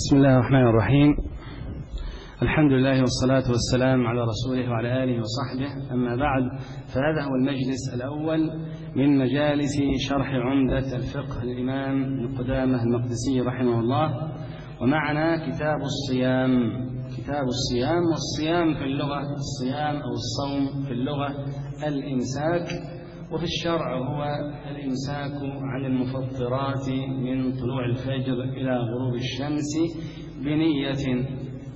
بسم الله الرحمن الرحيم. الحمد لله والصلاة والسلام على رسوله وعلى آله وصحبه، أما بعد، فهذا هو المجلس الأول من مجالس شرح عمدة الفقه للإمام ابن قدامة المقدسي رحمه الله، ومعنا كتاب الصيام. كتاب الصيام، والصيام في اللغة الصيام أو الصوم في اللغة الإمساك، وفي الشرع هو الإمساك عن المفطرات من طلوع الفجر إلى غروب الشمس بنية.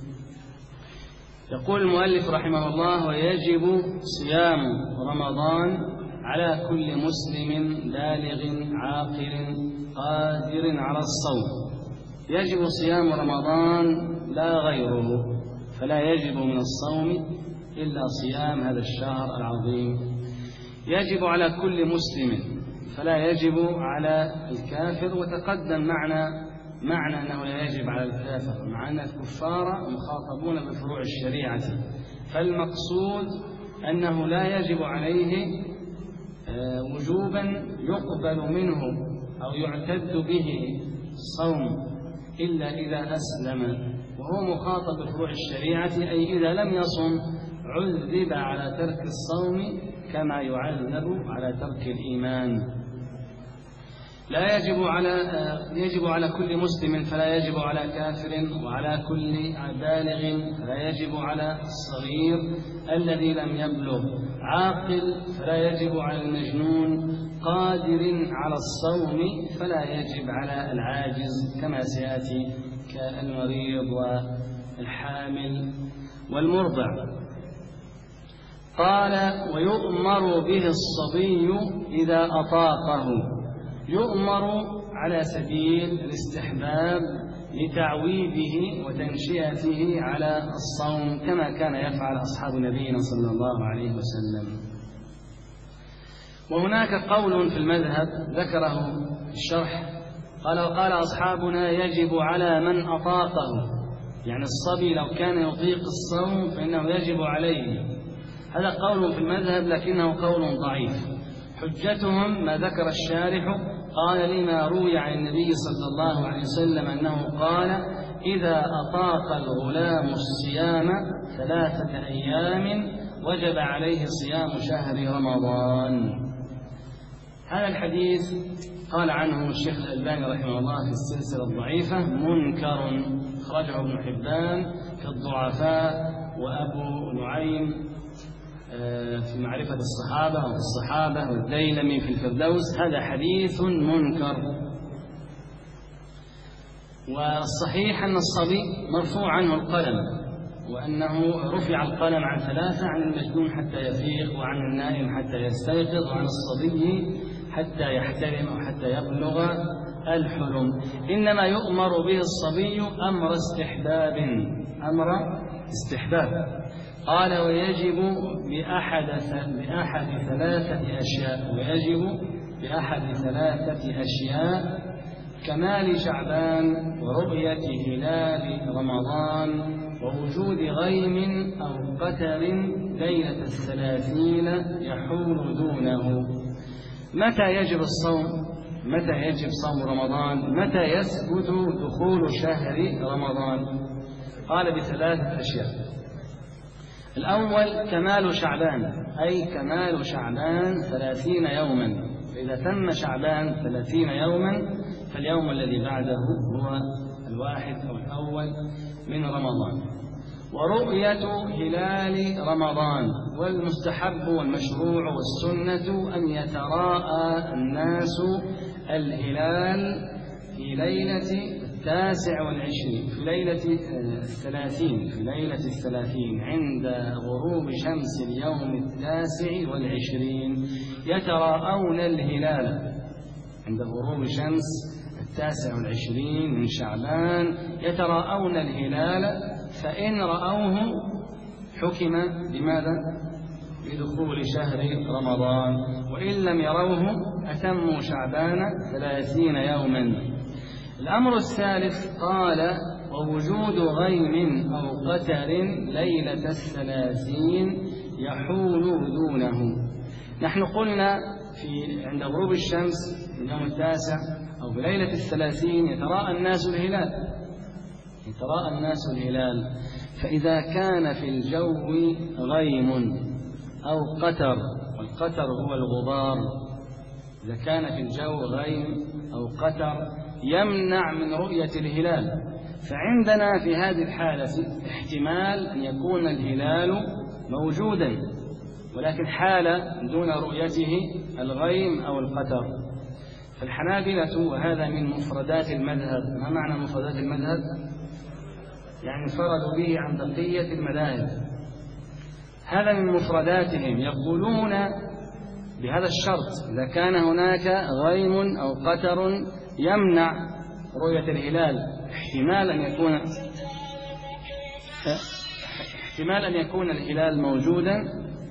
يقول المؤلف رحمه الله: ويجب صيام رمضان على كل مسلم بالغ عاقل قادر على الصوم. يجب صيام رمضان لا غيره، فلا يجب من الصوم إلا صيام هذا الشهر العظيم. يجب على كل مسلم، فلا يجب على الكافر. وتقدم معنى أنه لا يجب على الكافر، مع أن الكفار مخاطبون بفروع الشريعة، فالمقصود أنه لا يجب عليه وجوبا يقبل منه أو يعتد به الصوم إلا إذا أسلم، وهو مخاطب بفروع الشريعة، أي إذا لم يصم عذب على ترك الصوم كما يعذب على ترك الإيمان. لا يجب على كل مسلم، فلا يجب على كافر، وعلى كل بالغ، فلا يجب على الصغير الذي لم يبلغ، عاقل فلا يجب على المجنون، قادر على الصوم فلا يجب على العاجز كما سيأتي كالمريض والحامل والمرضع. قال: ويؤمر به الصبي إذا أطاقه. يؤمر على سبيل الاستحباب لتعويده وتنشئته على الصوم، كما كان يفعل أصحاب نبينا صلى الله عليه وسلم. وهناك قول في المذهب ذكره الشرح، قال أصحابنا: يجب على من أطاقه، يعني الصبي لو كان يطيق الصوم فإنه يجب عليه. هذا قول في المذهب لكنه قول ضعيف. حجتهم ما ذكر الشارح، قال: لما روي عن النبي صلى الله عليه وسلم أنه قال: إذا أطاق الغلام الصيام 3 أيام وجب عليه صيام شهر رمضان. هذا الحديث قال عنه الشيخ الألباني رحمه الله في السلسلة الضعيفة منكر، خرجه ابن حبان في الضعفاء، وأبو نعيم في معرفة الصحابة وفي الصحابة، والديلمي في الفردوس. هذا حديث منكر. والصحيح أن الصبي مرفوع عنه القلم، وأنه رفع القلم عن 3: عن المجنون حتى يفيق، وعن النائم حتى يستيقظ، وعن الصبي حتى يحتلم أو حتى يبلغ الحلم. إنما يؤمر به الصبي أمر استحباب. قال: ويجب بأحد 3 أشياء. ويجب بأحد 3 أشياء: كمال شعبان، ورؤية هلال رمضان، ووجود غيم أو قتر ليلة 30 يحول دونه. متى يجب الصوم؟ متى يجب صوم رمضان؟ متى يثبت دخول شهر رمضان؟ قال: ب3 أشياء. الأول كمال شعبان، أي كمال شعبان 30 يوما، فإذا تم شعبان 30 يوما فاليوم الذي بعده هو 1 أو الأول من رمضان. ورؤية هلال رمضان. والمستحب والمشروع والسنة أن يتراءى الناس الهلال في ليلة 29، في ليلة 30، في ليلة 30 عند غروب شمس اليوم 29. يتراءون الهلال عند غروب شمس 29 من شعبان، يتراءون الهلال، فإن رأوه حكم بماذا؟ بدخول شهر رمضان، وإن لم يروه أتموا شعبان 30 يوما. الأمر الثالث قال: ووجود غيم أو قتر ليلة 30 يحول دونه. نحن قلنا عند غروب الشمس في اليوم 9 أو في ليلة 30 يتراءى الناس الهلال، يتراءى الناس الهلال، فإذا كان في الجو غيم أو قتر، والقتر هو الغبار، إذا كان في الجو غيم أو قتر يمنع من رؤية الهلال، فعندنا في هذه الحالة احتمال أن يكون الهلال موجودا، ولكن حال دون رؤيته الغيم أو القتر. فالحنابلة، وهذا من مفردات المذهب. ما معنى مفردات المذهب؟ يعني انفردوا به عن بقية المذاهب. هذا من مفرداتهم، يقولون بهذا الشرط: إذا كان هناك غيم أو قتر يمنع رؤية الهلال، احتمال أن يكون الهلال موجودا،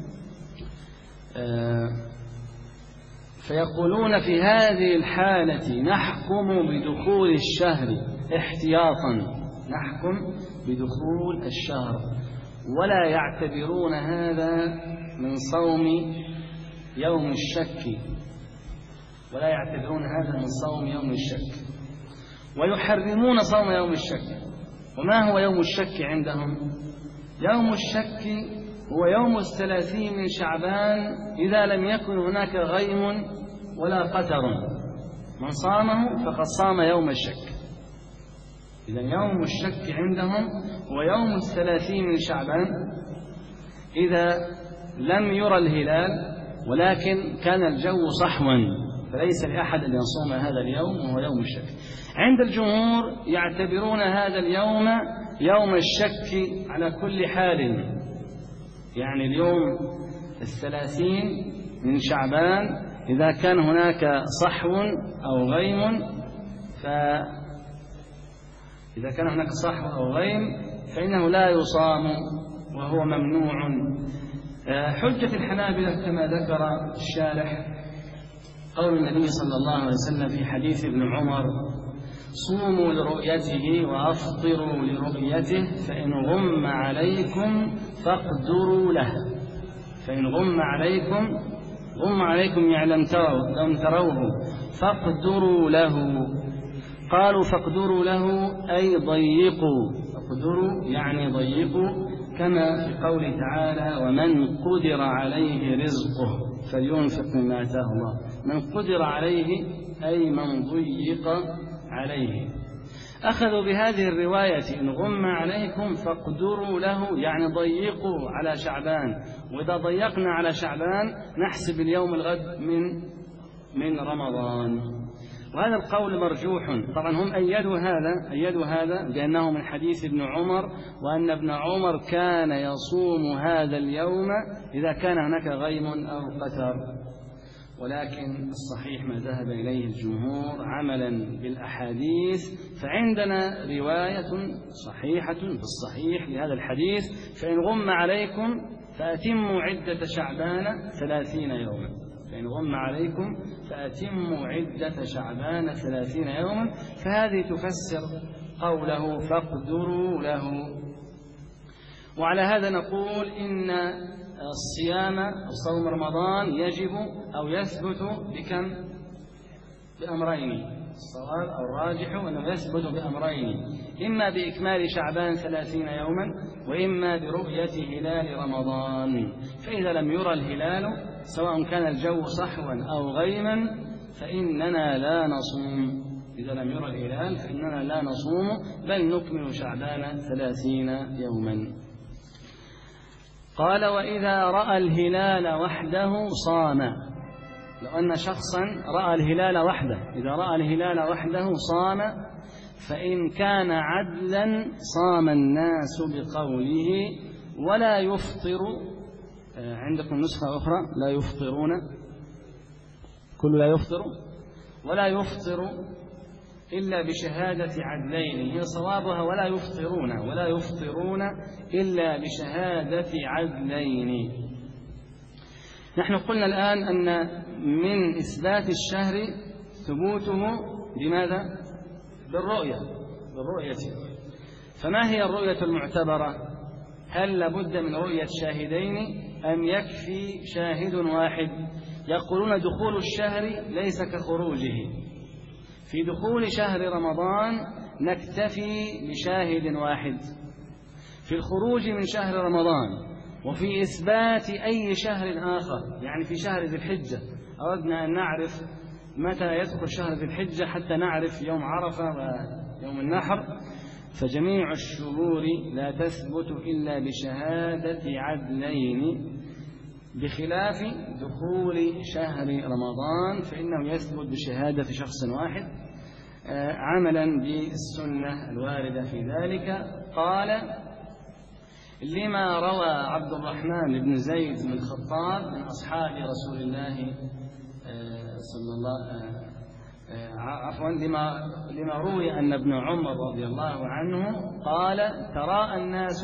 فيقولون في هذه الحالة نحكم بدخول الشهر احتياطا، نحكم بدخول الشهر، ولا يعتبرون هذا من صوم يوم الشك، ولا يعتبرون هذا من صوم يوم الشك، ويحرمون صوم يوم الشك. وما هو يوم الشك عندهم؟ يوم الشك هو يوم 30 من شعبان إذا لم يكن هناك غيم ولا قتر، من صامه فقد صام يوم الشك. إذن يوم الشك عندهم هو يوم 30 من شعبان إذا لم يرى الهلال ولكن كان الجو صحوا، فليس لأحد أن يصوم هذا اليوم وهو يوم الشك. عند الجمهور يعتبرون هذا اليوم يوم الشك على كل حال، يعني اليوم 30 من شعبان إذا كان هناك صحو أو غيم، إذا كان هناك صحو أو غيم فإنه لا يصام وهو ممنوع. حجة الحنابلة كما ذكر الشارح قول النبي صلى الله عليه وسلم في حديث ابن عمر: صوموا لرؤيته وأفطروا لرؤيته، فإن غم عليكم فاقدروا له. فإن غم عليكم يعني لم تروه فاقدروا له. قالوا فاقدروا له أي ضيقوا، فاقدروا يعني ضيقوا، كما في قوله تعالى: ومن قدر عليه رزقه فلينفق مما آتاه الله. من قدر عليه أي من ضيق عليه. أخذوا بهذه الرواية: إن غم عليكم فاقدروا له، يعني ضيقوا على شعبان، وإذا ضيقنا على شعبان نحسب اليوم الغد من رمضان. وهذا القول مرجوح. طبعا هم أيدوا هذا بأنه من حديث ابن عمر، وأن ابن عمر كان يصوم هذا اليوم إذا كان هناك غيم أو قتر. ولكن الصحيح ما ذهب إليه الجمهور عملا بالأحاديث، فعندنا رواية صحيحة بالصحيح لهذا الحديث: فإن غم عليكم فأتموا عدة شعبان 30 يوما. فإن غم عليكم فأتموا عدة شعبان 30 يوما. فهذه تفسر قوله فاقدروا له. وعلى هذا نقول إن الصيام أو صوم رمضان يجب أو يثبت بأمرين. الصواب أو الراجح أنه يثبت بأمرين: إما بإكمال شعبان 30 يوما، وإما برؤية هلال رمضان. فإذا لم يرى الهلال سواء كان الجو صحوا أو غيما فإننا لا نصوم. إذا لم يرى الهلال فإننا لا نصوم، بل نكمل شعبان 30 يوما. قال: وإذا رأى الهلال وحده صام. لو أن شخصا رأى الهلال وحده، إذا رأى الهلال وحده صام، فإن كان عدلا صام الناس بقوله ولا يفطر. عندكم نسخة أخرى لا يفطرون، كل لا يفطر، ولا يفطر إلا بشهادة عدلين. هي صوابها ولا يفطرون إلا بشهادة عدلين. نحن قلنا الآن أن من إثبات الشهر ثبوته بماذا؟ بالرؤية. فما هي الرؤية المعتبرة؟ هل لابد من رؤية شاهدين أم يكفي شاهد واحد؟ يقولون دخول الشهر ليس كخروجه. في دخول شهر رمضان نكتفي بشاهد واحد في الخروج من شهر رمضان وفي إثبات أي شهر آخر. يعني في شهر ذي الحجة أردنا أن نعرف متى يدخل شهر ذي الحجة حتى نعرف يوم عرفة ويوم النحر، فجميع الشهور لا تثبت إلا بشهادة عدلين، بخلاف دخول شهر رمضان فإنه يثبت بشهادة شخص واحد عملا بالسنة الواردة في ذلك. قال: لما روى عبد الرحمن بن زيد بن الخطاب من أصحاب رسول الله صلى الله لما روي أن ابن عمر رضي الله عنه قال: تراءى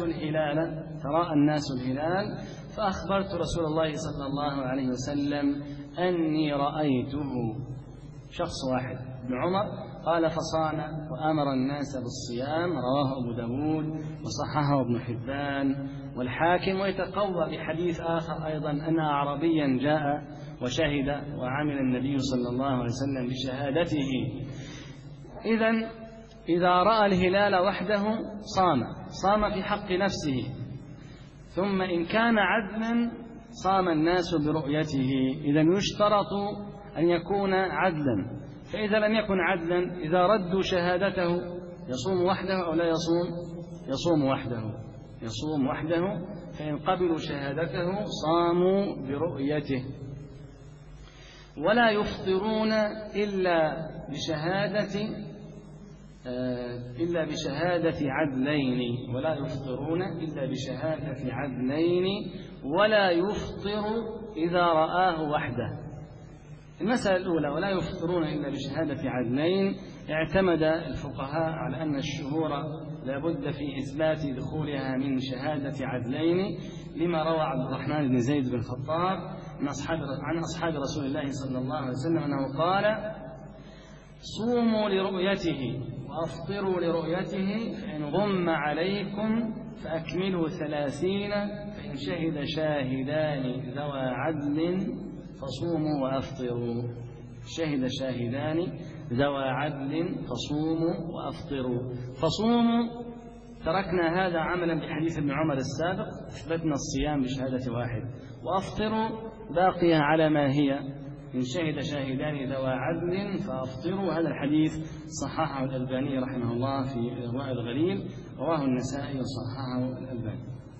الناس الهلال فأخبرت رسول الله صلى الله عليه وسلم أني رأيته. شخص واحد ابن عمر قال فصام وأمر الناس بالصيام، رواه أبو داود وصححه ابن حبان والحاكم. ويتقوى بحديث آخر أيضا أن أعرابيا جاء وشهد وعمل النبي صلى الله عليه وسلم بشهادته. إذن إذا رأى الهلال وحده صام في حق نفسه، ثم إن كان عدلا صام الناس برؤيته. إذن يشترط أن يكون عدلا، فإذا لم يكن عدلا إذا ردوا شهادته يصوم وحده أو لا يصوم؟ يصوم وحده. فإن قبلوا شهادته صاموا برؤيته. ولا يفطرون إلا بشهادة عدلين، ولا يفطر إذا رآه وحده. المسألة الأولى ولا يفطرون إلا بشهادة عدلين، اعتمد الفقهاء على أن الشهور لا بد في إثبات دخولها من شهادة عدلين، لما روى عبد الرحمن بن زيد بن الخطاب عن أصحاب رسول الله صلى الله عليه وسلم أنه قال: صوموا لرؤيته وأفطروا لرؤيته، فإن غم عليكم فأكملوا 30، فإن شهد شاهدان ذوى عدل فصوموا وأفطروا. شهد شاهدان ذوى عدل فصوموا وأفطروا. فصوموا تركنا هذا عملا بحديث ابن عمر السابق، أثبتنا الصيام بشهادة واحد. وأفطروا باقية على ما هي، إن شهد شاهدان ذوى عدل فأفطروا. هذا الحديث صححه الألباني رحمه الله في إرواء الغليل، رواه النسائي وصححه الألباني.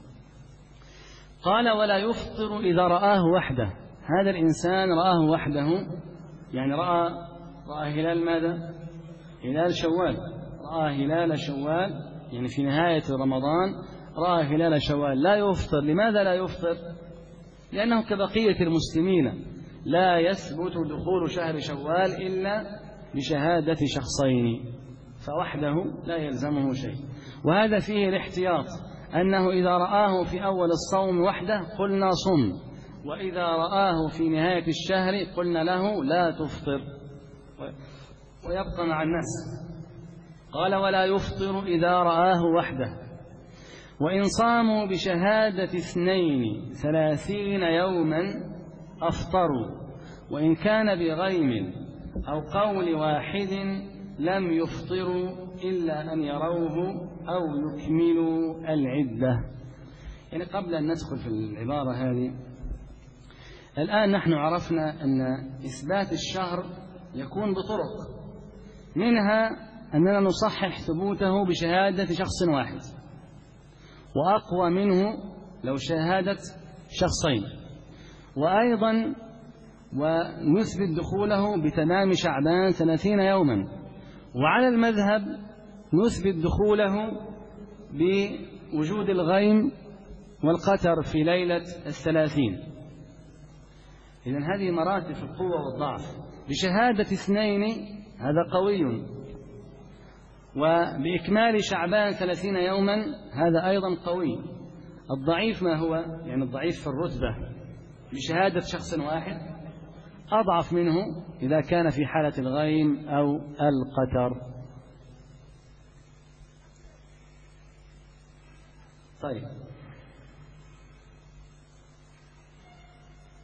قال: ولا يفطر إذا رآه وحده. هذا الإنسان رآه وحده، يعني رأى هلال ماذا؟ هلال شوال. رأى هلال شوال، يعني في نهاية رمضان رأى هلال شوال، لا يفطر. لماذا لا يفطر؟ لأنه كبقية المسلمين لا يثبت دخول شهر شوال إلا بشهادة شخصين، فوحده لا يلزمه شيء. وهذا فيه الاحتياط، أنه إذا رآه في أول الصوم وحده قلنا صم، وإذا رآه في نهاية الشهر قلنا له لا تفطر، ويبقى مع الناس. قال: ولا يفطر إذا رآه وحده. وإن صاموا بشهادة 32 يوما أفطروا، وإن كان بغيم أو قول واحد لم يفطروا إلا أن يروه أو يكملوا العدة. يعني قبل أن ندخل في العبارة هذه، الآن نحن عرفنا أن إثبات الشهر يكون بطرق، منها أننا نصحح ثبوته بشهادة شخص واحد، وأقوى منه لو شهادة شخصين، وأيضا ونثبت دخوله بتمام شعبان 30 يوما. وعلى المذهب نثبت دخوله بوجود الغيم والقتر في ليلة 30. إذن هذه مراتب في القوة والضعف. بشهادة 2 هذا قوي، وبإكمال شعبان 30 يوما هذا أيضا قوي. الضعيف ما هو؟ يعني الضعيف في الرتبة بشهادة شخص واحد، أضعف منه إذا كان في حالة الغيم أو القتر. طيب،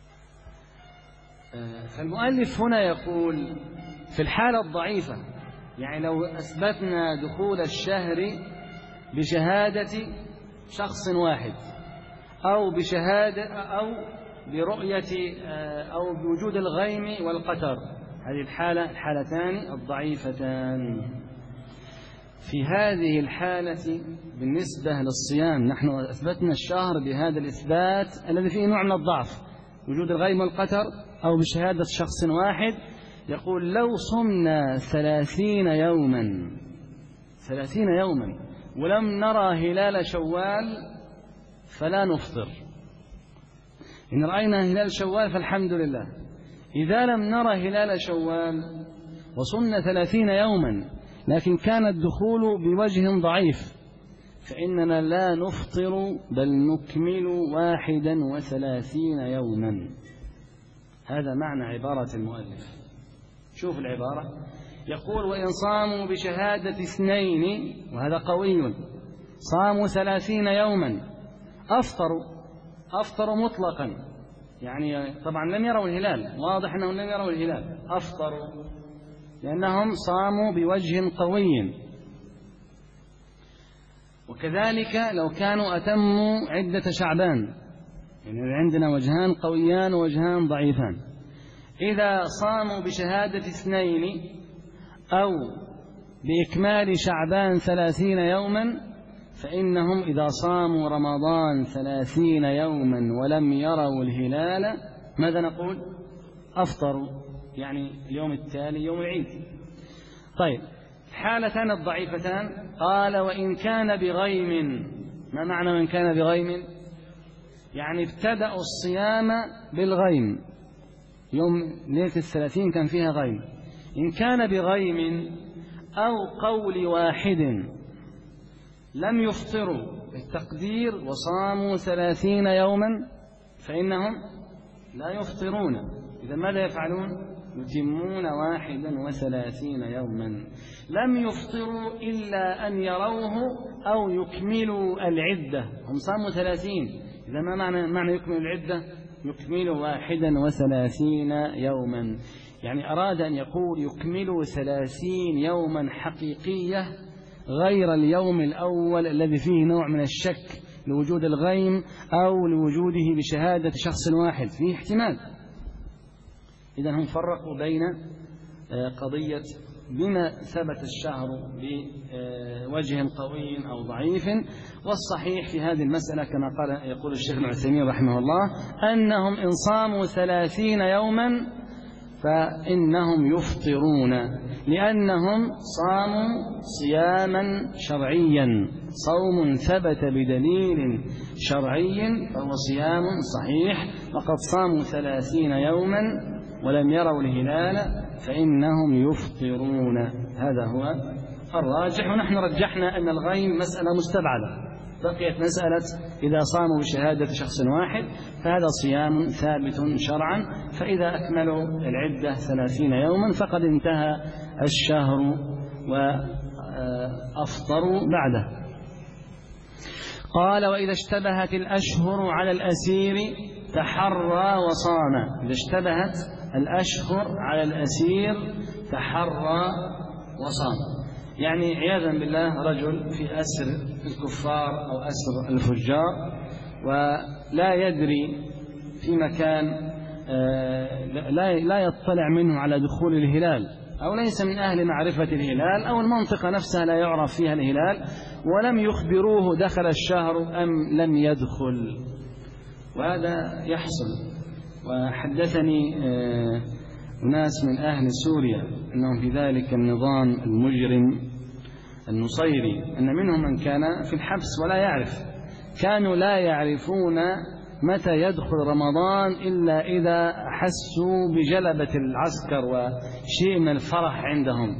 فالمؤلف هنا يقول في الحالة الضعيفة يعني لو أثبتنا دخول الشهر بشهادة شخص واحد أو بشهادة أو برؤية أو بوجود الغيم والقتر، هذه الحالتان الضعيفتان. في هذه الحالة بالنسبة للصيام نحن أثبتنا الشهر بهذا الإثبات الذي فيه نوع من الضعف، وجود الغيم والقتر أو بشهادة شخص واحد. يقول لو صمنا 30 يوما ولم نرى هلال شوال فلا نفطر. إن رأينا هلال شوال فالحمد لله. إذا لم نرى هلال شوال وصمنا 30 يوما لكن كان الدخول بوجه ضعيف فإننا لا نفطر بل نكمل 31 يوما. هذا معنى عبارة المؤلف. شوف العبارة، يقول وإن صاموا بشهادة 2، وهذا قوي، صاموا 30 يوما أفطروا مطلقا، يعني طبعا لم يروا الهلال، واضح أنهم لم يروا الهلال، أفطروا لأنهم صاموا بوجه قوي. وكذلك لو كانوا أتموا عدة شعبان، يعني عندنا وجهان قويان ووجهان ضعيفان. إذا صاموا بشهادة 2 أو بإكمال شعبان 30 يوما فإنهم إذا صاموا رمضان 30 يوما ولم يروا الهلال ماذا نقول؟ أفطروا، يعني اليوم التالي يوم العيد. طيب الحالتان الضعيفتان، قال وإن كان بغيم. ما معنى وإن كان بغيم؟ يعني ابتدأوا الصيام بالغيم، يوم ليلة 30 كان فيها غيم. إن كان بغيم أو قول واحد لم يفطروا بالتقدير وصاموا 30 يوما فإنهم لا يفطرون. إذا ماذا يفعلون؟ يتمون 31 يوما. لم يفطروا إلا أن يروه أو يكملوا العدة. هم صاموا 30، إذا ما معنى يكملوا العدة؟ يكملوا 31 يوما، يعني أراد أن يقول يكملوا 30 يوما حقيقية غير اليوم الأول الذي فيه نوع من الشك لوجود الغيم أو لوجوده بشهادة شخص واحد، فيه احتمال. إذا هم فرقوا بين قضية بما ثبت الشهر بوجه قوي أو ضعيف. والصحيح في هذه المسألة كما قال يقول الشيخ ابن عثيمين رحمه الله أنهم إن صاموا 30 يوما فإنهم يفطرون، لأنهم صاموا صياما شرعيا، صوم ثبت بدليل شرعي فهو صيام صحيح. وقد صاموا 30 يوما ولم يروا الهلال فإنهم يفطرون. هذا هو الراجح. ونحن رجحنا أن الغيم مسألة مستبعدة، بقيت مسألة إذا صاموا بشهادة شخص واحد فهذا صيام ثابت شرعا، فإذا أكملوا العدة 30 يوما فقد انتهى الشهر وأفطروا بعده. قال وإذا اشتبهت الأشهر على الأسير تحرى وصام. إذا اشتبهت الأشهر على الأسير تحرى وصام، يعني عياذا بالله رجل في أسر الكفار أو أسر الفجار ولا يدري في مكان لا يطلع منه على دخول الهلال، أو ليس من أهل معرفة الهلال، أو المنطقة نفسها لا يعرف فيها الهلال، ولم يخبروه دخل الشهر أم لم يدخل، وهذا يحصل. وحدثني أناس من أهل سوريا أنهم في ذلك النظام المجرم النصيري أن منهم من كان في الحبس ولا يعرف، كانوا لا يعرفون متى يدخل رمضان إلا إذا حسوا بجلبة العسكر وشيء من الفرح عندهم،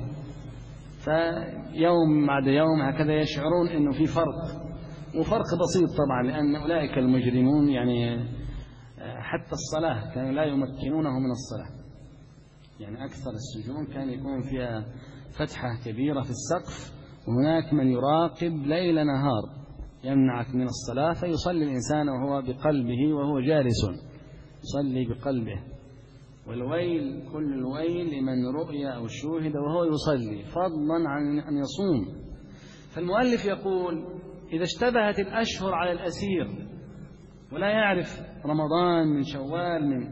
فيوم بعد يوم هكذا يشعرون أنه في فرق، وفرق بسيط طبعا، لأن أولئك المجرمون يعني حتى الصلاة كانوا لا يمكنونه من الصلاة، يعني أكثر السجون كان يكون فيها فتحة كبيرة في السقف وهناك من يراقب ليل نهار يمنعك من الصلاة، فيصلي الإنسان وهو بقلبه وهو جالس يصلي بقلبه. والويل كل الويل لمن رؤي أو شوهد وهو يصلي فضلا عن أن يصوم. فالمؤلف يقول إذا اشتبهت الأشهر على الأسير ولا يعرف رمضان من شوال من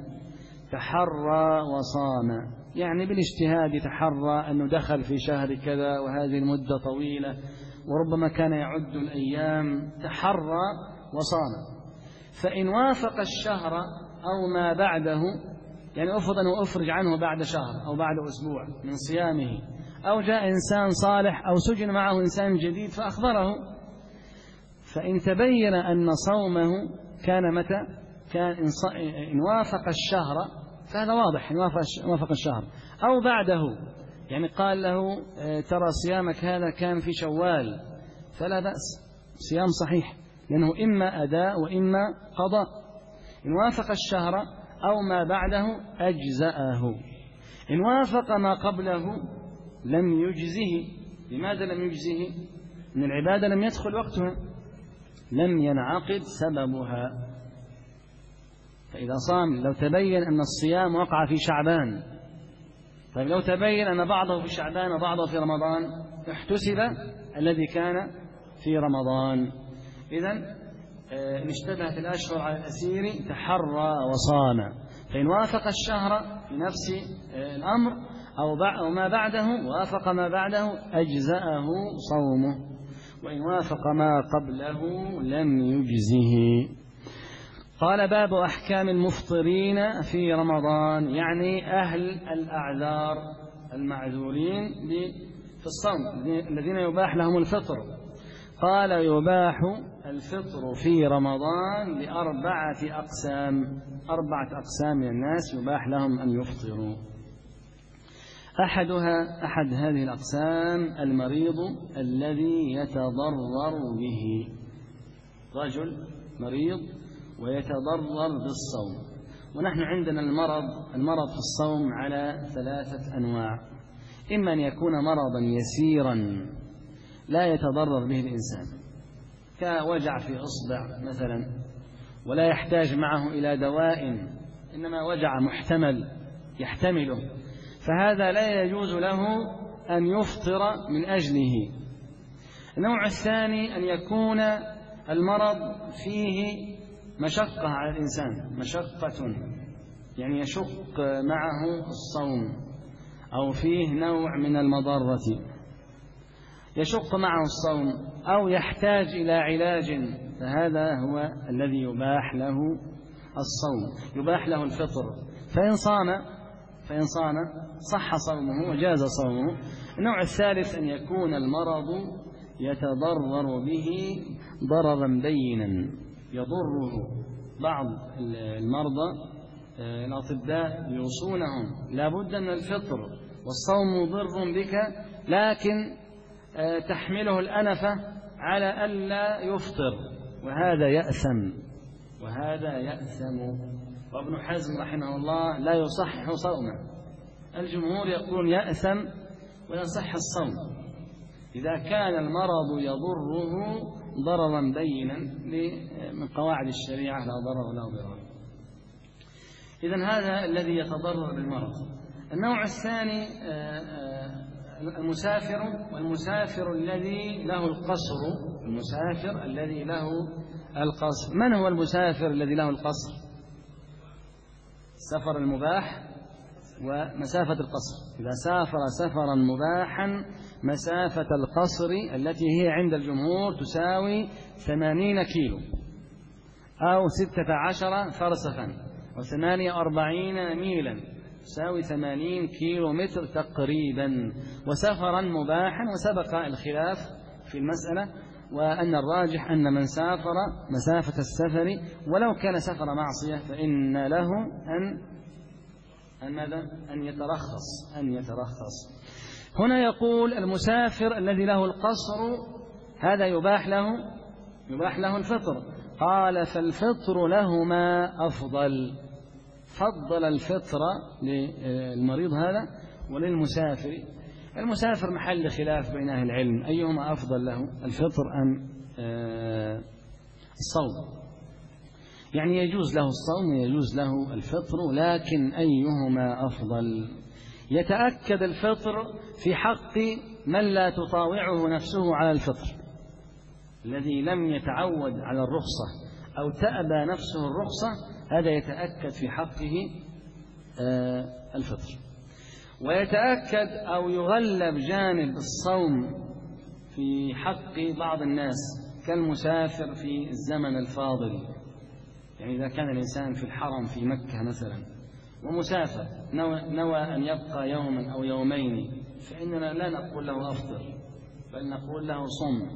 تحرى وصام، يعني بالاجتهاد يتحرى أنه دخل في شهر كذا وهذه المدة طويلة وربما كان يعد الأيام، تحرى وصام. فإن وافق الشهر أو ما بعده، يعني أفرض أنه أفرج عنه بعد شهر أو بعد أسبوع من صيامه، أو جاء إنسان صالح أو سجن معه إنسان جديد فأخبره، فإن تبين أن صومه كان متى كان إن وافق الشهر، فهذا واضح إن وافق الشهر أو بعده، يعني قال له ترى صيامك هذا كان في شوال، فلا بأس، صيام صحيح، لأنه إما أداء وإما قضاء. إن وافق الشهر أو ما بعده أجزأه. إن وافق ما قبله لم يجزه. لماذا لم يجزه؟ إن العبادة لم يدخل وقتها، لم ينعقد سببها. فإذا صام لو تبين أن الصيام وقع في شعبان، طيب لو تبين أن بعضه في شعبان وبعضه في رمضان، احتسب الذي كان في رمضان. إذن إن اشتبهت الأشهر على الأسير تحرى وصام، فإن وافق الشهر في نفس الأمر أو ما بعده وافق ما بعده أجزأه صومه، وإن وافق ما قبله لم يجزه. قال باب أحكام المفطرين في رمضان، يعني أهل الأعذار المعذورين في الصوم الذين يباح لهم الفطر. قال يباح الفطر في رمضان لأربعة أقسام، 4 أقسام من الناس يباح لهم أن يفطروا. أحد هذه الأقسام المريض الذي يتضرر به، رجل مريض ويتضرر بالصوم. ونحن عندنا المرض في الصوم على 3 أنواع، إما أن يكون مرضا يسيرا لا يتضرر به الإنسان، كوجع في إصبع مثلا ولا يحتاج معه إلى دواء، إنما وجع محتمل يحتمله، فهذا لا يجوز له أن يفطر من أجله. النوع الثاني أن يكون المرض فيه مشقة على الإنسان، مشقة يعني يشق معه الصوم، أو فيه نوع من المضرة يشق معه الصوم، أو يحتاج إلى علاج، فهذا هو الذي يباح له الصوم، يباح له الفطر. فإن صام صح صومه وجاز صومه. النوع الثالث أن يكون المرض يتضرر به ضررا بينا يضره. بعض المرضى الأطباء يوصونهم لا بد من الفطر والصوم مضر بك، لكن تحمله الأنفة على ألا يفطر، وهذا يأثم. وابن حزم رحمه الله لا يصحح صومه. الجمهور يقولون يأثم ويصح الصوم إذا كان المرض يضره ضررا بينا من قواعد الشريعة، لا ضرر ولا ضرار. إذن هذا الذي يتضرر بالمرض. النوع الثاني المسافر، والمسافر الذي له القصر. المسافر الذي له القصر. من هو المسافر الذي له القصر؟ السفر المباح ومسافة القصر. إذا سافر سفرا مباحا مسافة القصر التي هي عند الجمهور تساوي 80 كيلو أو 16 فرسخا أو 48 ميلا، تساوي 80 كيلو متر تقريبا، وسفرا مباحا. وسبق الخلاف في المسألة، وأن الراجح أن من سافر مسافة السفر ولو كان سفر معصية فإن له أن يترخص. هنا يقول المسافر الذي له القصر هذا يباح له الفطر. قال فالفطر لهما أفضل، فضل الفطر للمريض هذا وللمسافر. المسافر محل خلاف بين أهل العلم أيهما أفضل له، الفطر أم الصوم. يعني يجوز له الصوم ويجوز له الفطر، لكن أيهما أفضل؟ يتأكد الفطر في حق من لا تطاوعه نفسه على الفطر، الذي لم يتعود على الرخصة أو تأبى نفسه الرخصة، هذا يتأكد في حقه الفطر. ويتأكد أو يغلب جانب الصوم في حق بعض الناس كالمسافر في الزمن الفاضل، يعني إذا كان الإنسان في الحرم في مكة مثلا ومسافر نوى أن يبقى يوما أو يومين، فإننا لا نقول له أفطر، بل نقول له صم.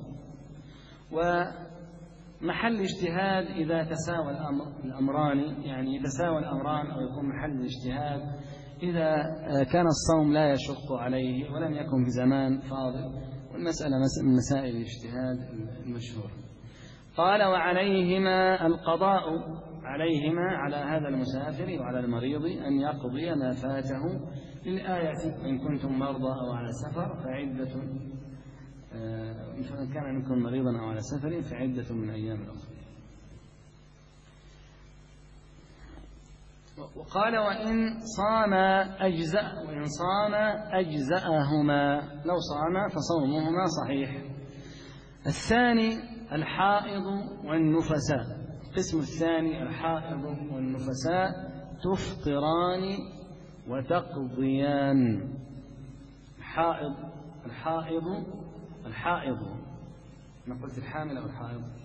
ومحل اجتهاد إذا تساوى الأمران، يعني يتساوى الأمران أو يكون محل الاجتهاد إذا كان الصوم لا يشق عليه ولم يكن في زمان فاضل، والمسألة من مسائل الاجتهاد المشهورة. قال وعليهما القضاء، عليهما على هذا المسافر وعلى المريض أن يقضي ما فاته للآية إن كنتم مرضى أو على سفر فعدة، إن كان منكم مريضا أو على سفر فعدة من أيام أخرى. وقال وإن صام أجزأهما، لو صام فصومهما صحيح. الثاني الحائض والنفساء، القسم الثاني الحائض والنفساء تفطران وتقضيان. الحائض أنا قلت الحامل أو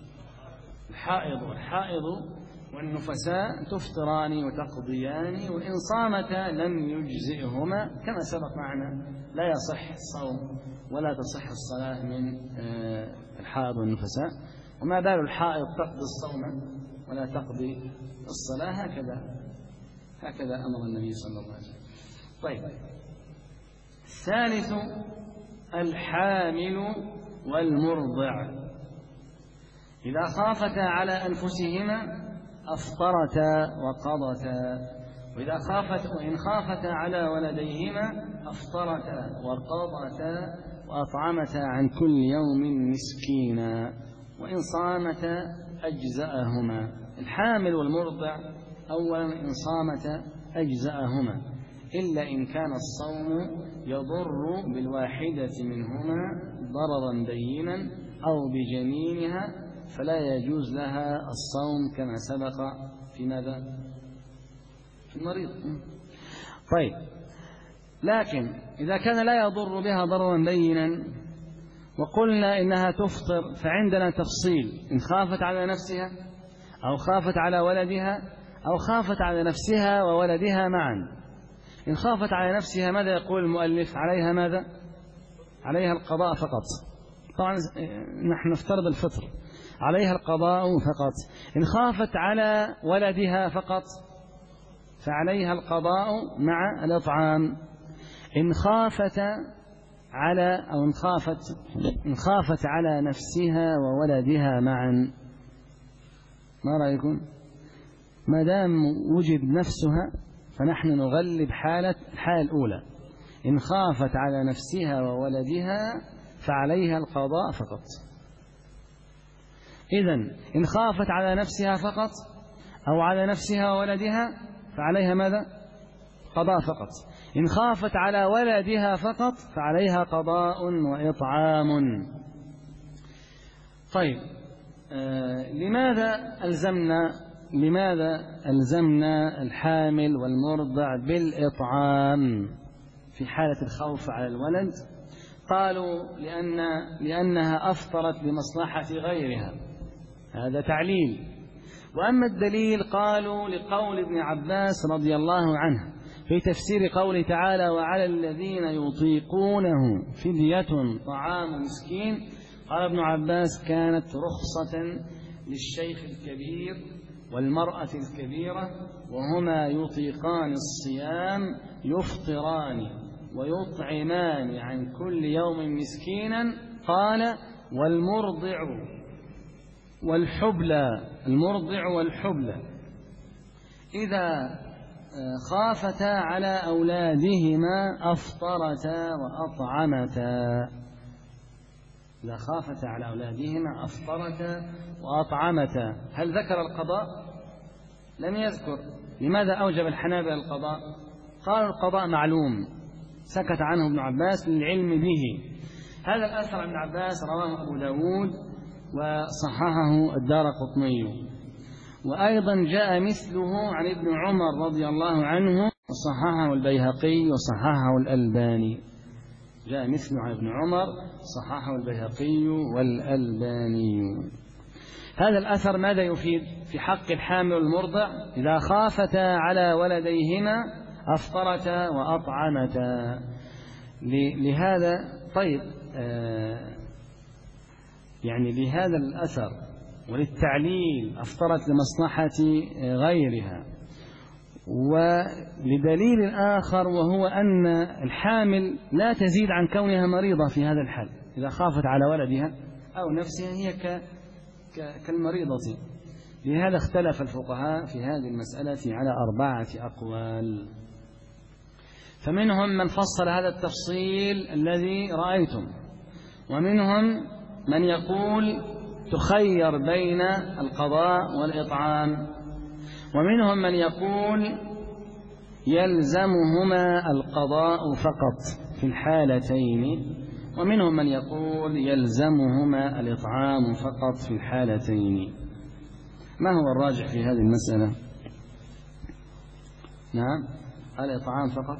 الحائض والنفساء تفطران وتقضيان، وإن صامتا لم يجزئهما، كما سبق معنا لا يصح الصوم ولا تصح الصلاة من الحائض والنفساء. وما بال الحائض تقضي الصوم ولا تقضي الصلاة؟ هكذا أمر النبي صلى الله عليه وسلم. طيب، الثالث الحامل والمرضع، إذا خافتا على أنفسهما أفطرتا وقضتا، وإن خافتا على ولديهما أفطرتا وقضتا وأطعمتا عن كل يوم مسكينا، وإن صامتا أجزأهما. الحامل والمرضع أولا إن صامتا أجزأهما، إلا إن كان الصوم يضر بالواحدة منهما ضررا بينا أو بجنينها، فلا يجوز لها الصوم كما سبق في ماذا؟ في المريض. طيب، لكن إذا كان لا يضر بها ضررا بينا وقلنا إنها تفطر، فعندنا تفصيل: إن خافت على نفسها أو خافت على ولدها أو خافت على نفسها وولدها معا. إن خافت على نفسها ماذا يقول المؤلف؟ عليها ماذا؟ عليها القضاء فقط. طبعا نحن نفترض الفطر، عليها القضاء فقط. إن خافت على ولدها فقط فعليها القضاء مع الإطعام. إن خافت على نفسها وولدها معا، ما رأيكم؟ ما دام وجد نفسها فنحن نغلب الحالة الأولى. إن خافت على نفسها وولدها فعليها القضاء فقط. إذن إن خافت على نفسها فقط أو على نفسها وولدها فعليها ماذا؟ قضاء فقط. إن خافت على ولدها فقط فعليها قضاء وإطعام. طيب، لماذا ألزمنا الحامل والمرضع بالإطعام في حالة الخوف على الولد؟ قالوا لأنها أفطرت لمصلحة غيرها، هذا تعليل. وأما الدليل قالوا لقول ابن عباس رضي الله عنه في تفسير قوله تعالى: وعلى الذين يطيقونه فدية طعام مسكين. قال ابن عباس: كانت رخصة للشيخ الكبير والمرأة الكبيرة، وهما يطيقان الصيام، يفطران ويطعمان عن كل يوم مسكينا. قال: المرضع والحبلى إذا خافتا على أولادهما أفطرتا وأطعمتا. إذا خافتا على أولادهما أفطرتا وأطعمتا. هل ذكر القضاء؟ لم يذكر. لماذا أوجب الحنابلة القضاء؟ قالوا القضاء معلوم، سكت عنه ابن عباس للعلم به. هذا الأثر عن ابن عباس رواه أبو داود وصححه الدارقطني، وأيضا جاء مثله عن ابن عمر رضي الله عنه وصححه البيهقي وصححه الألباني. جاء مثله عن ابن عمر صححه البيهقي والألباني. هذا الأثر ماذا يفيد؟ في حق الحامل والمرضع إذا خافتا على ولديهما أفطرتا وأطعمتا. لهذا طيب يعني لهذا الأثر وللتعليل أفطرت لمصلحة غيرها، ولدليل آخر وهو أن الحامل لا تزيد عن كونها مريضة في هذا الحال، إذا خافت على ولدها أو نفسها هي كالمريضة. لهذا اختلف الفقهاء في هذه المسألة على 4 أقوال، فمنهم من فصل هذا التفصيل الذي رأيتم، ومنهم من يقول تخير بين القضاء والإطعام، ومنهم من يقول يلزمهما القضاء فقط في الحالتين، ومنهم من يقول يلزمهما الإطعام فقط في الحالتين. ما هو الراجح في هذه المسألة؟ نعم، الإطعام فقط.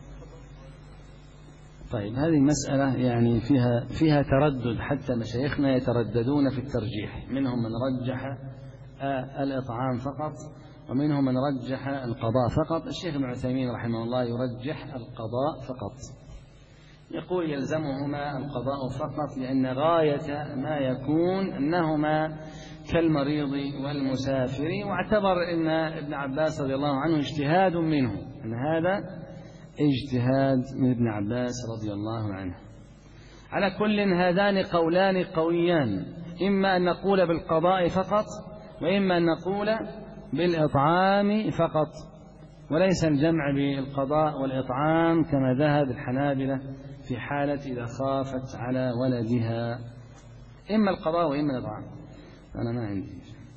طيب هذه مسألة يعني فيها تردد، حتى مشايخنا يترددون في الترجيح، منهم من رجح الإطعام فقط، ومنهم من رجح القضاء فقط. الشيخ ابن عثيمين رحمه الله يرجح القضاء فقط، يقول يلزمهما القضاء فقط، لأن غاية ما يكون أنهما كالمريض والمسافر، واعتبر أن ابن عباس رضي الله عنه اجتهاد منه، أن هذا اجتهاد من ابن عباس رضي الله عنه. على كل هذان قولان قويان، إما أن نقول بالقضاء فقط، وإما أن نقول بالإطعام فقط، وليس الجمع بالقضاء والإطعام كما ذهب الحنابلة في حالة إذا خافت على ولدها، إما القضاء وإما الإطعام. أنا ما عندي.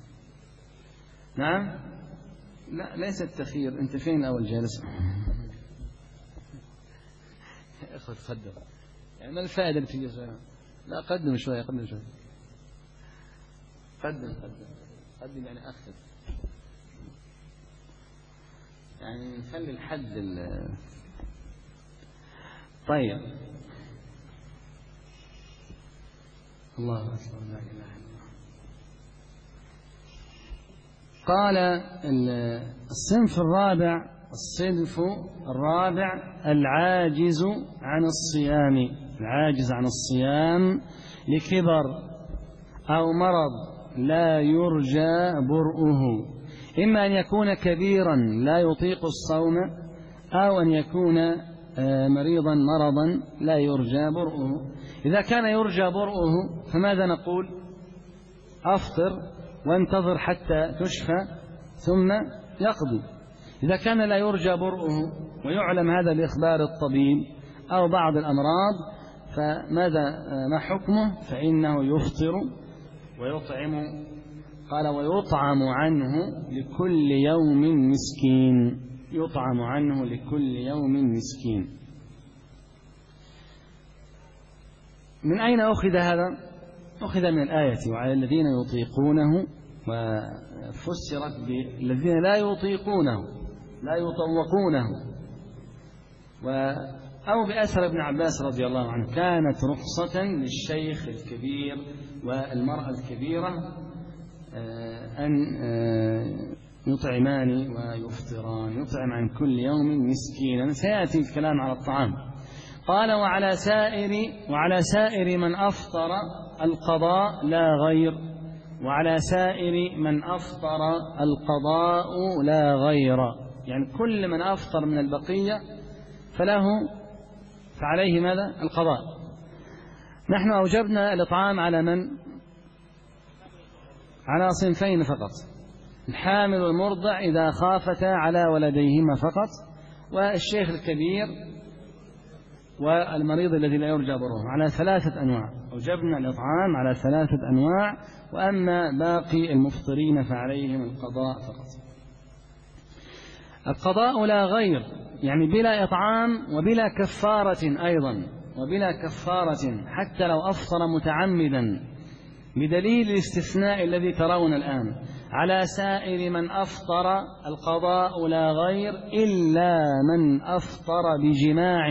نعم، لا ليس التخيير. أنت فين أول جالس؟ أخذ قدم، يعني ما الفائدة اللي تجي؟ لا قدم شوية، قدم شوية، قدم يعني أخذ، يعني نخلي الحد طيب. الله أكبر، لا إله إلا الله. قال الصنف الرابع العاجز عن الصيام لكبر أو مرض لا يرجى برؤه، إما أن يكون كبيرا لا يطيق الصوم، أو أن يكون مريضا مرضا لا يرجى برؤه. إذا كان يرجى برؤه فماذا نقول؟ أفطر وانتظر حتى تشفى ثم يقضي. إذا كان لا يرجى برؤه ويعلم هذا بإخبار الطبيب أو بعض الأمراض ما حكمه؟ فإنه يفطر ويطعم. قال ويطعم عنه لكل يوم مسكين، يطعم عنه لكل يوم مسكين. من أين أخذ هذا؟ أخذ من الآية وعلى الذين يطيقونه، وفسرت بالذين لا يطيقونه لا يطوقونه، أو بأثر ابن عباس رضي الله عنه، كانت رخصة للشيخ الكبير والمرأة الكبيرة أن يطعمان ويفطران، يطعم عن كل يوم مسكينا. سيأتي الكلام على الطعام. قال وعلى سائر من أفطر القضاء لا غير، وعلى سائر من أفطر القضاء لا غير، يعني كل من أفطر من البقية فعليه ماذا؟ القضاء. نحن أوجبنا الإطعام على من؟ على صنفين فقط، الحامل والمرضع إذا خافتا على ولديهما فقط، والشيخ الكبير والمريض الذي لا يرجى بره، على 3 أنواع. أوجبنا الإطعام على 3 أنواع، وأما باقي المفطرين فعليهم القضاء فقط. القضاء لا غير، يعني بلا إطعام وبلا كفارة أيضا، وبلا كفارة حتى لو أفطر متعمدا، بدليل الاستثناء الذي ترون الآن: على سائر من أفطر القضاء لا غير إلا من أفطر بجماع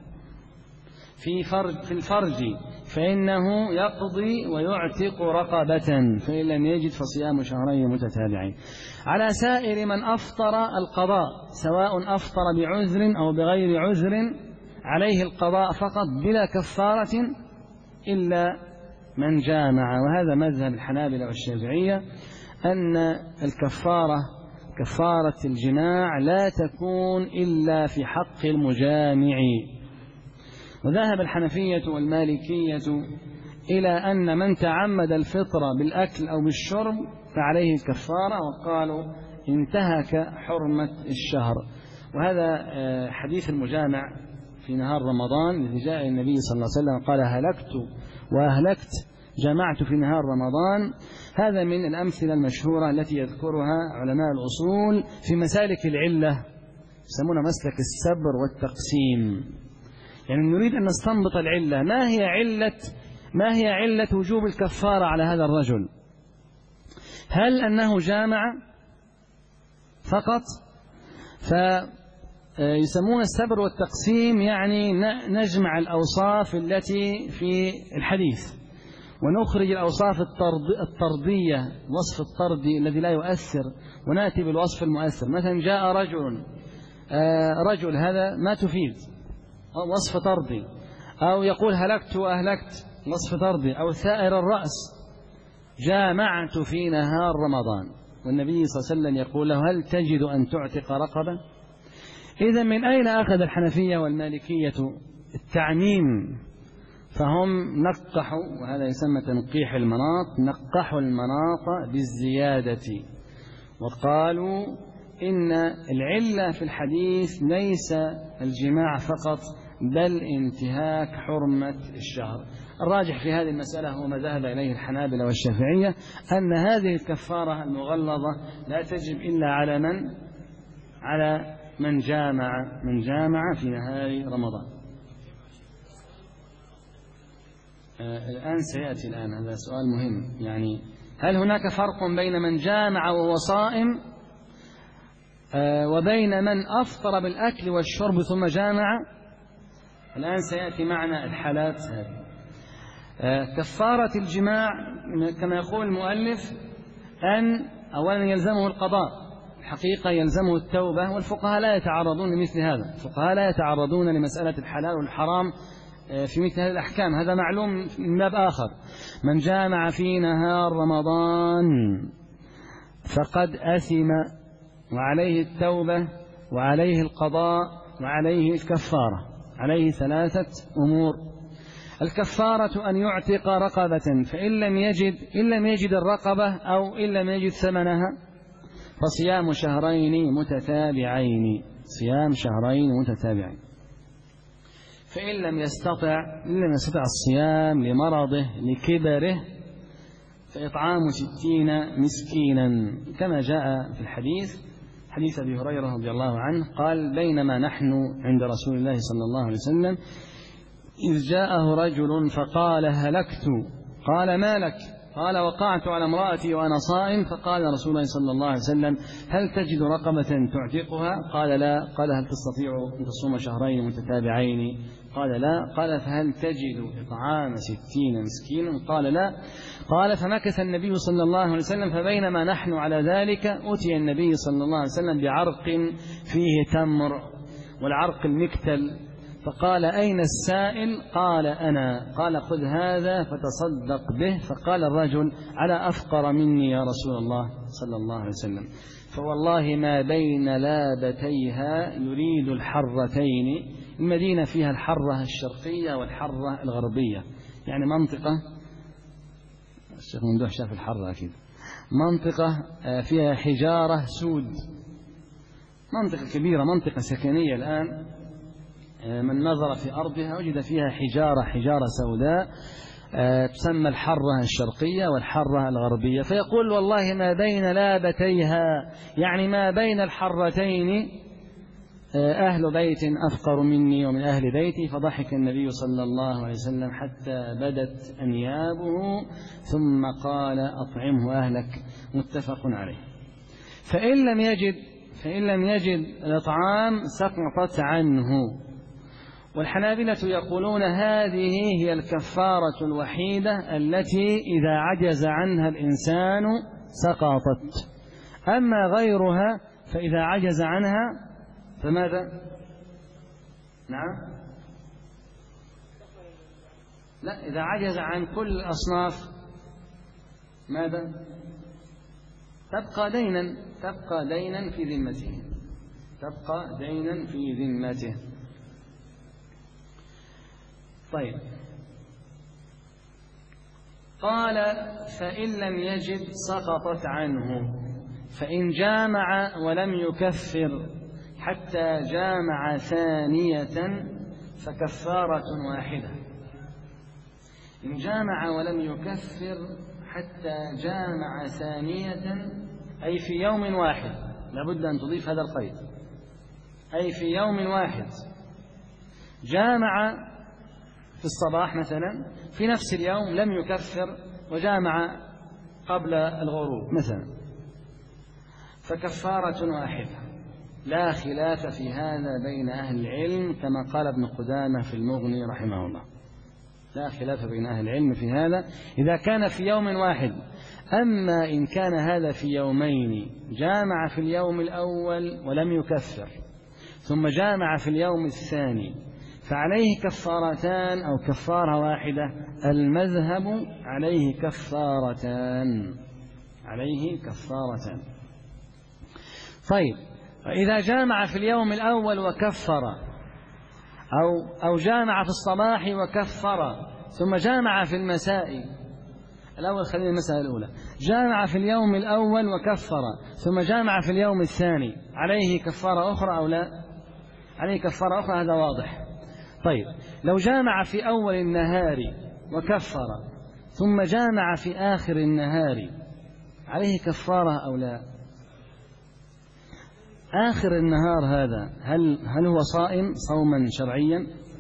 في الفرج فإنه يقضي ويعتق رقبة، فإن لم يجد فصيام شهرين متتابعين. على سائر من أفطر القضاء، سواء أفطر بعذر أو بغير عذر، عليه القضاء فقط بلا كفارة إلا من جامع. وهذا مذهب الحنابلة والشافعية، أن الكفارة كفارة الجماع لا تكون إلا في حق المجامع. وذهب الحنفية والمالكية إلى أن من تعمد الفطر بالأكل أو بالشرب فعليه الكفارة، وقالوا انتهك حرمة الشهر. وهذا حديث المجامع في نهار رمضان الذي جاء النبي صلى الله عليه وسلم قال: هلكت وأهلكت، جمعت في نهار رمضان. هذا من الأمثلة المشهورة التي يذكرها علماء الأصول في مسالك العلة، يسمونها مسلك السبر والتقسيم. يعني نريد أن نستنبط العلة، ما هي علة وجوب الكفارة على هذا الرجل؟ هل أنه جامع فقط؟ فيسمون السبر والتقسيم، يعني نجمع الأوصاف التي في الحديث ونخرج الأوصاف الطردية، الوصف الطردي الذي لا يؤثر، ونأتي بالوصف المؤثر. مثلا جاء رجل، هذا ما تفيد، وصف طردي. أو يقول هلكت وأهلكت، وصف طردي. أو ثائر الرأس، جامعت في نهار رمضان، والنبي صلى الله عليه وسلم يقول له: هل تجد أن تعتق رقبة؟ إذا من أين أخذ الحنفية والمالكية التعميم؟ فهم نقحوا، وهذا يسمى تنقيح المناط، نقحوا المناط بالزيادة، وقالوا إن العلة في الحديث ليس الجماع فقط، بل انتهاك حرمة الشهر. الراجح في هذه المسألة هو ما ذهب إليه الحنابلة والشافعية، أن هذه الكفارة المغلظة لا تجب إلا على من جامع في نهار رمضان. الآن سيأتي هذا سؤال مهم، يعني هل هناك فرق بين من جامع وهو صائم وبين من أفطر بالأكل والشرب ثم جامع؟ الآن سيأتي معنا الحالات هذه. كفارة الجماع كما يقول المؤلف أن أولا يلزمه القضاء، الحقيقة يلزمه التوبة، والفقهاء لا يتعرضون لمثل هذا، الفقهاء لا يتعرضون لمسألة الحلال والحرام في مثل هذه الأحكام، هذا معلوم من باب آخر. من جامع في نهار رمضان فقد أثم، وعليه التوبة وعليه القضاء وعليه الكفارة، عليه 3 أمور. الكفارة أن يعتق رقبة، فإن لم يجد الرقبة أو إن لم يجد ثمنها فصيام شهرين متتابعين، فإن لم يستطع الصيام لمرضه لكبره فإطعام 60 مسكينا، كما جاء في حديث أبي هريرة رضي الله عنه قال: بينما نحن عند رسول الله صلى الله عليه وسلم إذ جاءه رجل فقال: هلكت. قال: ما لك؟ قال: وقعت على امرأتي وأنا صائم. فقال رسول الله صلى الله عليه وسلم: هل تجد رقبة تعتقها؟ قال: لا. قال: هل تستطيع أن تصوم شهرين متتابعين؟ قال: لا. قال: فهل تجد إطعام 60 مسكينا؟ قال: لا. قال: فمكث النبي صلى الله عليه وسلم، فبينما نحن على ذلك أتي النبي صلى الله عليه وسلم بعرق فيه تمر، والعرق المكتل، فقال: أين السائل؟ قال: أنا. قال: خذ هذا فتصدق به. فقال الرجل: على أفقر مني يا رسول الله صلى الله عليه وسلم، فوالله ما بين لابتيها يريد الحرتين. المدينة فيها الحرة الشرقية والحرة الغربية، يعني منطقة، الشيخ ممدوح شاف الحرة أكيد، منطقة فيها حجارة سود، منطقة كبيرة، منطقة سكنية. الآن من نظر في أرضها وجد فيها حجارة سوداء. تسمى الحرة الشرقية والحرة الغربية. فيقول والله ما بين لابتيها، يعني ما بين الحرتين أهل بيت أفقر مني ومن أهل بيتي. فضحك النبي صلى الله عليه وسلم حتى بدت أنيابه ثم قال أطعمه أهلك، متفق عليه. فإن لم يجد الإطعام سقطت عنه. والحنابلة يقولون هذه هي الكفارة الوحيدة التي إذا عجز عنها الإنسان سقطت. أما غيرها فإذا عجز عنها فماذا؟ نعم، لا، إذا عجز عن كل الأصناف ماذا؟ تبقى دينا في ذمته، تبقى دينا في ذمته. طيب، قال فإن لم يجد سقطت عنه. فإن جامع ولم يكفر حتى جامع ثانية فكفارة واحدة. إن جامع ولم يكفر حتى جامع ثانية، أي في يوم واحد، لابد أن تضيف هذا القيد، أي في يوم واحد جامع في الصباح مثلا، في نفس اليوم لم يكفر وجامع قبل الغروب مثلا، فكفارة واحدة، لا خلاف في هذا بين أهل العلم، كما قال ابن قدامة في المغني رحمه الله، لا خلاف بين أهل العلم في هذا إذا كان في يوم واحد. أما إن كان هذا في يومين، جامع في اليوم الأول ولم يكفر ثم جامع في اليوم الثاني، فعليه كفارتان أو كفارة واحدة. المذهب عليه كفارتان، عليه كفارتان. طيب، إذا جامع في اليوم الأول وكفر، أو جامع في الصباح وكفر ثم جامع في المساء، الأول خلينا المسألة الأولى، جامع في اليوم الأول وكفر ثم جامع في اليوم الثاني، عليه كفارة أخرى أو لا؟ عليه كفارة أخرى، هذا واضح. طيب، لو جامع في أول النهار وكفر ثم جامع في آخر النهار، عليه كفارة أو لا؟ آخر النهار هذا هل هو صائم صوما شرعيا؟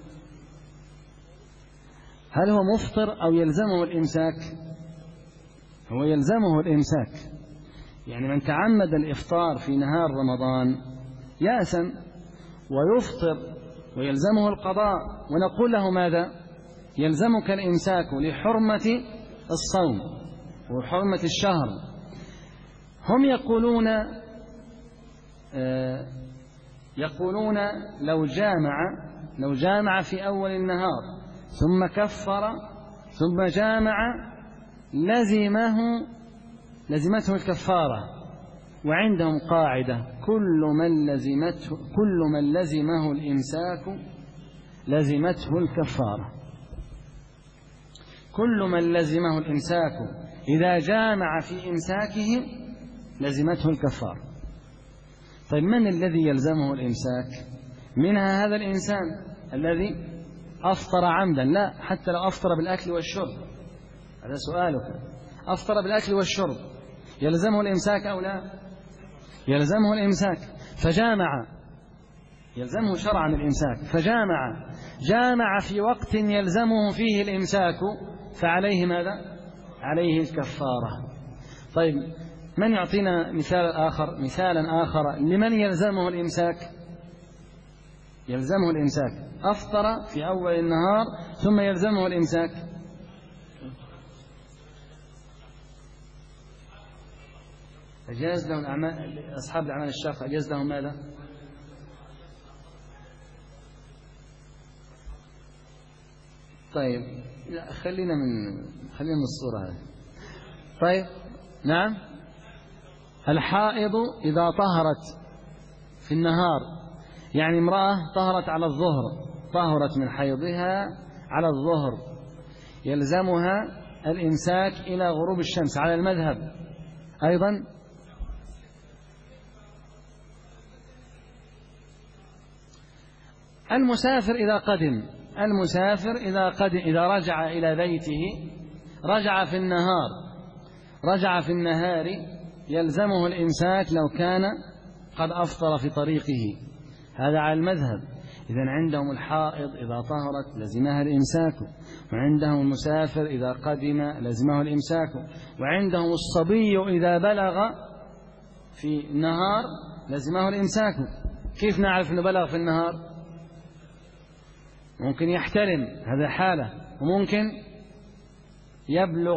هل هو مفطر أو يلزمه الإمساك؟ هو يلزمه الإمساك، يعني من تعمد الإفطار في نهار رمضان يأثم ويفطر ويلزمه القضاء، ونقول له ماذا؟ يلزمك الإمساك لحرمة الصوم وحرمة الشهر. هم يقولون لو جامع في أول النهار ثم كفر ثم جامع لزمته الكفارة. وعندهم قاعدة: كل من لزمه الإمساك لزمته الكفارة. كل من لزمه الإمساك إذا جامع في إمساكه لزمته الكفارة. طيب، من الذي يلزمه الإمساك؟ منها هذا الإنسان الذي أفطر عمدا، لا، حتى لو أفطر بالأكل والشرب، هذا سؤالك، أفطر بالأكل والشرب يلزمه الإمساك أو لا؟ يلزمه الإمساك، فجامع، يلزمه شرعا الإمساك، جامع في وقت يلزمه فيه الإمساك، فعليه ماذا؟ عليه الكفارة. طيب، من يعطينا مثالا آخر لمن يلزمه الإمساك؟ يلزمه الإمساك، أفطر في أول النهار ثم يلزمه الإمساك. أجاز لهم أصحاب الأعمال الشاقة، أجاز لهم ماذا؟ طيب، لا، خلينا من الصورة هذه. طيب، نعم، الحائض إذا طهرت في النهار، يعني امرأة طهرت على الظهر، طهرت من حيضها على الظهر، يلزمها الإمساك إلى غروب الشمس على المذهب. أيضا المسافر إذا قدم المسافر إذا رجع إلى بيته رجع في النهار يلزمه الإمساك لو كان قد أفطر في طريقه، هذا على المذهب. إذن عندهم الحائض إذا طهرت لزمها الإمساك، وعندهم المسافر إذا قدم لزمه الإمساك، وعندهم الصبي إذا بلغ في النهار لزمه الإمساك. كيف نعرف أنه بلغ في النهار؟ ممكن يحترم، هذا حالة، وممكن يبلغ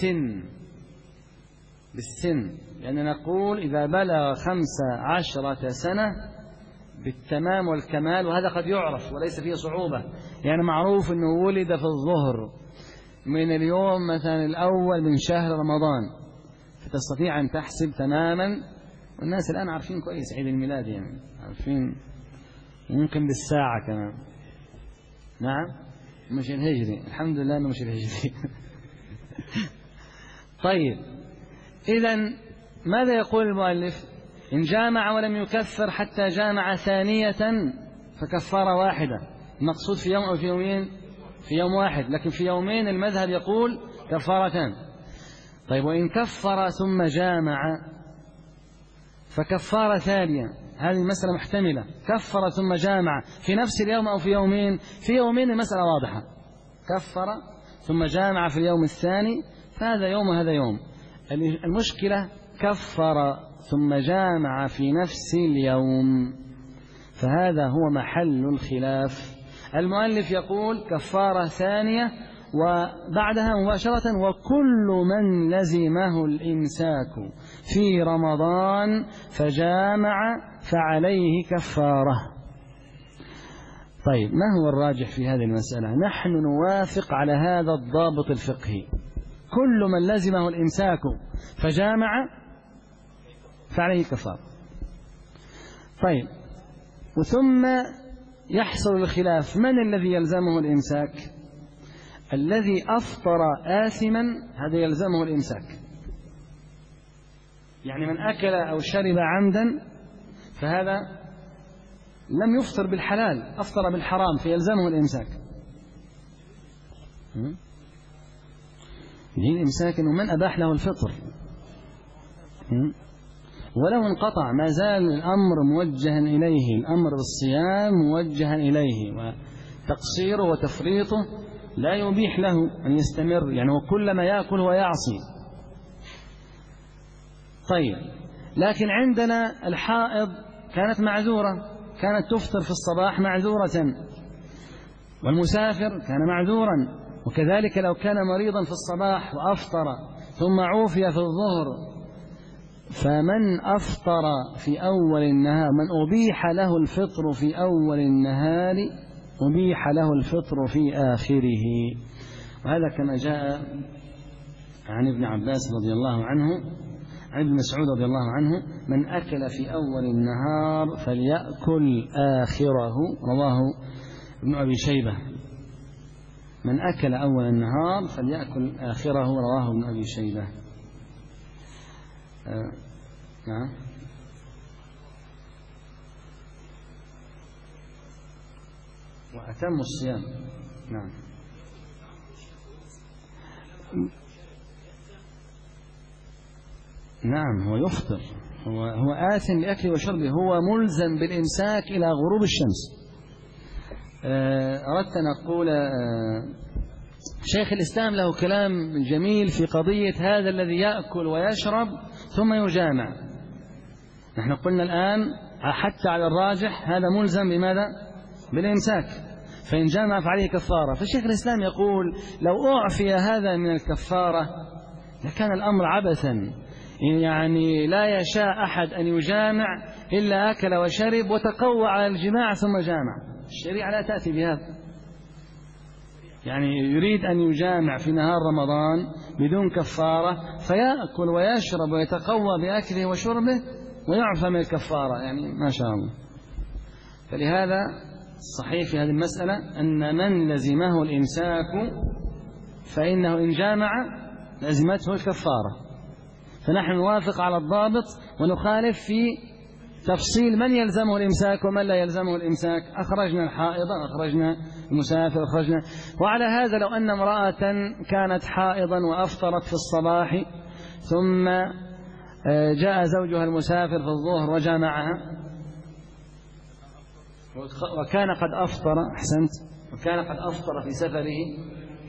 بالسن، لأن نقول إذا بلغ 15 سنة بالتمام والكمال، وهذا قد يعرف وليس فيه صعوبة. يعني معروف أنه ولد في الظهر من اليوم مثلا الأول من شهر رمضان، فتستطيع أن تحسب تماما. والناس الآن عارفين كويس عيد الميلاد، يعني عارفين ممكن بالساعة كمان. نعم، مش الهجري، الحمد لله أنه مش الهجري. طيب، إذن ماذا يقول المؤلف؟ إن جامع ولم يكفر حتى جامع ثانية فكفارة واحدة. المقصود في يوم أو في يومين؟ في يوم واحد، لكن في يومين المذهب يقول كفارتان. طيب، وإن كفر ثم جامع فكفارة ثانية، هذه المسألة محتملة. كفر ثم جامع في نفس اليوم أو في يومين؟ في يومين المسألة واضحة. كفر ثم جامع في اليوم الثاني، فهذا يوم وهذا يوم. المشكلة كفر ثم جامع في نفس اليوم، فهذا هو محل الخلاف. المؤلف يقول كفارة ثانية وبعدها مباشرة: وكل من لزمه الإمساك في رمضان فجامع فعليه كفارة. طيب، ما هو الراجح في هذه المسألة؟ نحن نوافق على هذا الضابط الفقهي: كل من لزمه الإمساك فجامع فعليه كفارة. طيب، وثم يحصل الخلاف: من الذي يلزمه الإمساك؟ الذي أفطر آثما هذا يلزمه الإمساك، يعني من أكل أو شرب عمدا فهذا لم يفطر بالحلال، أفطر بالحرام، فيلزمه الإمساك. دين الإمساك إنه من أباح له الفطر، ولو انقطع ما زال الأمر موجها إليه، الأمر بالصيام موجها إليه، وتقصيره وتفريطه لا يبيح له أن يستمر، يعني وكلما يأكل ويعصي. طيب، لكن عندنا الحائض كانت معذورة، كانت تفطر في الصباح معذورة، والمسافر كان معذورا، وكذلك لو كان مريضا في الصباح وأفطر ثم عوفي في الظهر، فمن أفطر في أول النهار، من أبيح له الفطر في أول النهار أبيح له الفطر في آخره. وهذا كما جاء عن ابن عباس رضي الله عنه، عن ابن مسعود رضي الله عنه: من أكل في أول النهار فليأكل آخره، رواه ابن أبي شيبة. من أكل أول النهار فليأكل آخره، رواه ابن أبي شيبة. نعم. وأتم الصيام. نعم. نعم، هو يفطر، هو آثم بأكله وشربه، هو ملزم بالإمساك إلى غروب الشمس. أردت أن أقول شيخ الإسلام له كلام جميل في قضية هذا الذي يأكل ويشرب ثم يجامع. نحن قلنا الآن حتى على الراجح هذا ملزم بماذا؟ بالإمساك، فإن جامع فعليه كفارة. فالشيخ الإسلام يقول لو أعفي هذا من الكفارة لكان الأمر عبثا، يعني لا يشاء أحد أن يجامع إلا أكل وشرب وتقوى على الجماع ثم جامع. الشريعة لا تأتي بهذا، يعني يريد أن يجامع في نهار رمضان بدون كفارة، فيأكل ويشرب ويتقوى بأكله وشربه ويعفى من الكفارة، يعني ما شاء الله. فلهذا الصحيح في هذه المسألة أن من لزمه الإمساك فإنه إن جامع لزمته الكفارة. فنحن نوافق على الضابط ونخالف في تفصيل من يلزمه الإمساك ومن لا يلزمه الإمساك، أخرجنا الحائض، أخرجنا المسافر، أخرجنا. وعلى هذا لو أن امرأة كانت حائضا وأفطرت في الصباح ثم جاء زوجها المسافر في الظهر وجامعها وكان قد أفطر، أحسنت، وكان قد أفطر في سفره.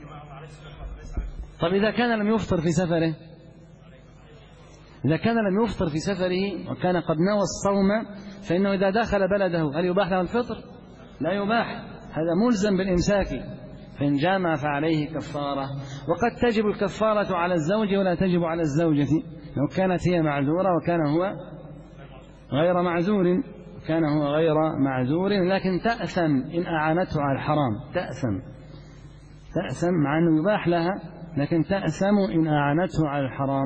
طب إذا كان لم يفطر في سفره، إذا كان لم يفطر في سفره وكان قد نوى الصوم، فإنه إذا دخل بلده هل يباح له الفطر؟ لا يباح، هذا ملزم بالإمساك. فإن جامع فعليه كفارة. وقد تجب الكفارة على الزوج ولا تجب على الزوجة، لو كانت هي معذورة وكان هو غير معذور، كان هو غير معذور، لكن تأثم إن أعانته على الحرام، تأثم مع أنه يباح لها، لكن تأثم إن أعانته على الحرام.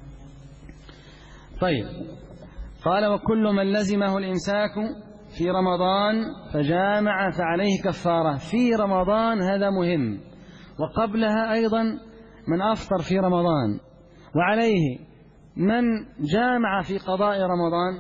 طيب، قال وكل من لزمه الإمساك في رمضان فجامع فعليه كفارة. في رمضان هذا مهم، وقبلها أيضا من أفطر في رمضان. وعليه من جامع في قضاء رمضان،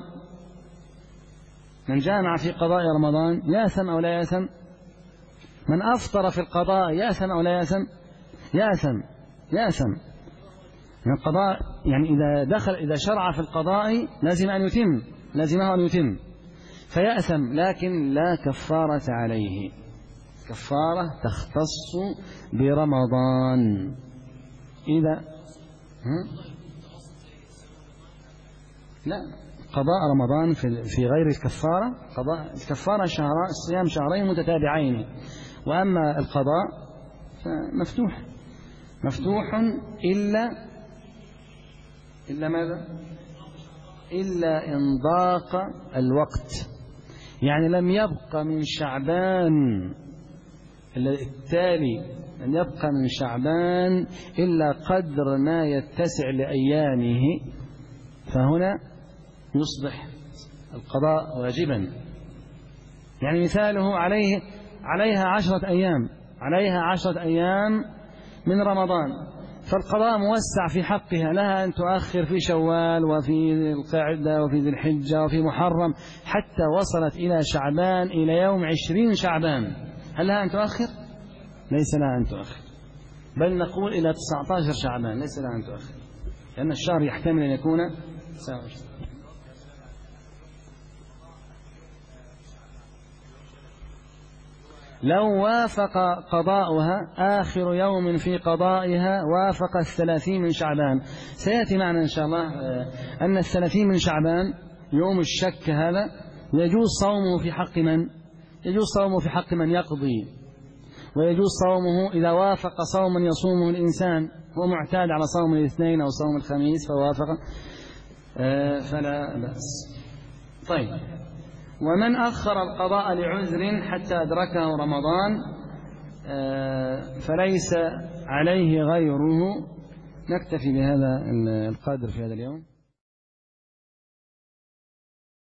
من جامع في قضاء رمضان يأثم أو لا يأثم؟ من أفطر في القضاء يأثم أو لا يأثم؟ يأثم. من القضاء يعني إذا شرع في القضاء لازمه أن يتم فيأثم، لكن لا كفارة عليه، كفارة تختص برمضان. إذا لا، قضاء رمضان في غير الكفارة، قضاء الكفارة صيام شهرين متتابعين، وأما القضاء مفتوح إلا ماذا؟ إلا إن ضاق الوقت، يعني لم يبق من شعبان التالي، لم يبق من شعبان إلا قدر ما يتسع لأيامه، فهنا يصبح القضاء واجبا. يعني مثاله عليها 10 أيام من رمضان، فالقضاء موسع في حقها، لها أن تؤخر في شوال وفي القعدة وفي ذي الحجة وفي محرم حتى وصلت إلى شعبان، إلى يوم 20 شعبان. هل لها أن تؤخر؟ ليس لها أن تؤخر، بل نقول إلى 19 شعبان ليس لها أن تؤخر، لأن الشهر يحتمل أن يكون 19. لو وافق قضاؤها آخر يوم في قضائها وافق 30 من شعبان، سيأتي معنا إن شاء الله أن 30 من شعبان يوم الشك هذا يجوز صومه في حق من؟ يجوز صومه في حق من يقضي، ويجوز صومه إذا وافق صوما يصومه الإنسان هو معتاد على صوم الاثنين أو صوم الخميس فوافق فلا بأس. طيب، ومن أخر القضاء لعذر حتى أدركه رمضان فليس عليه غيره. نكتفي بهذا القدر في هذا اليوم.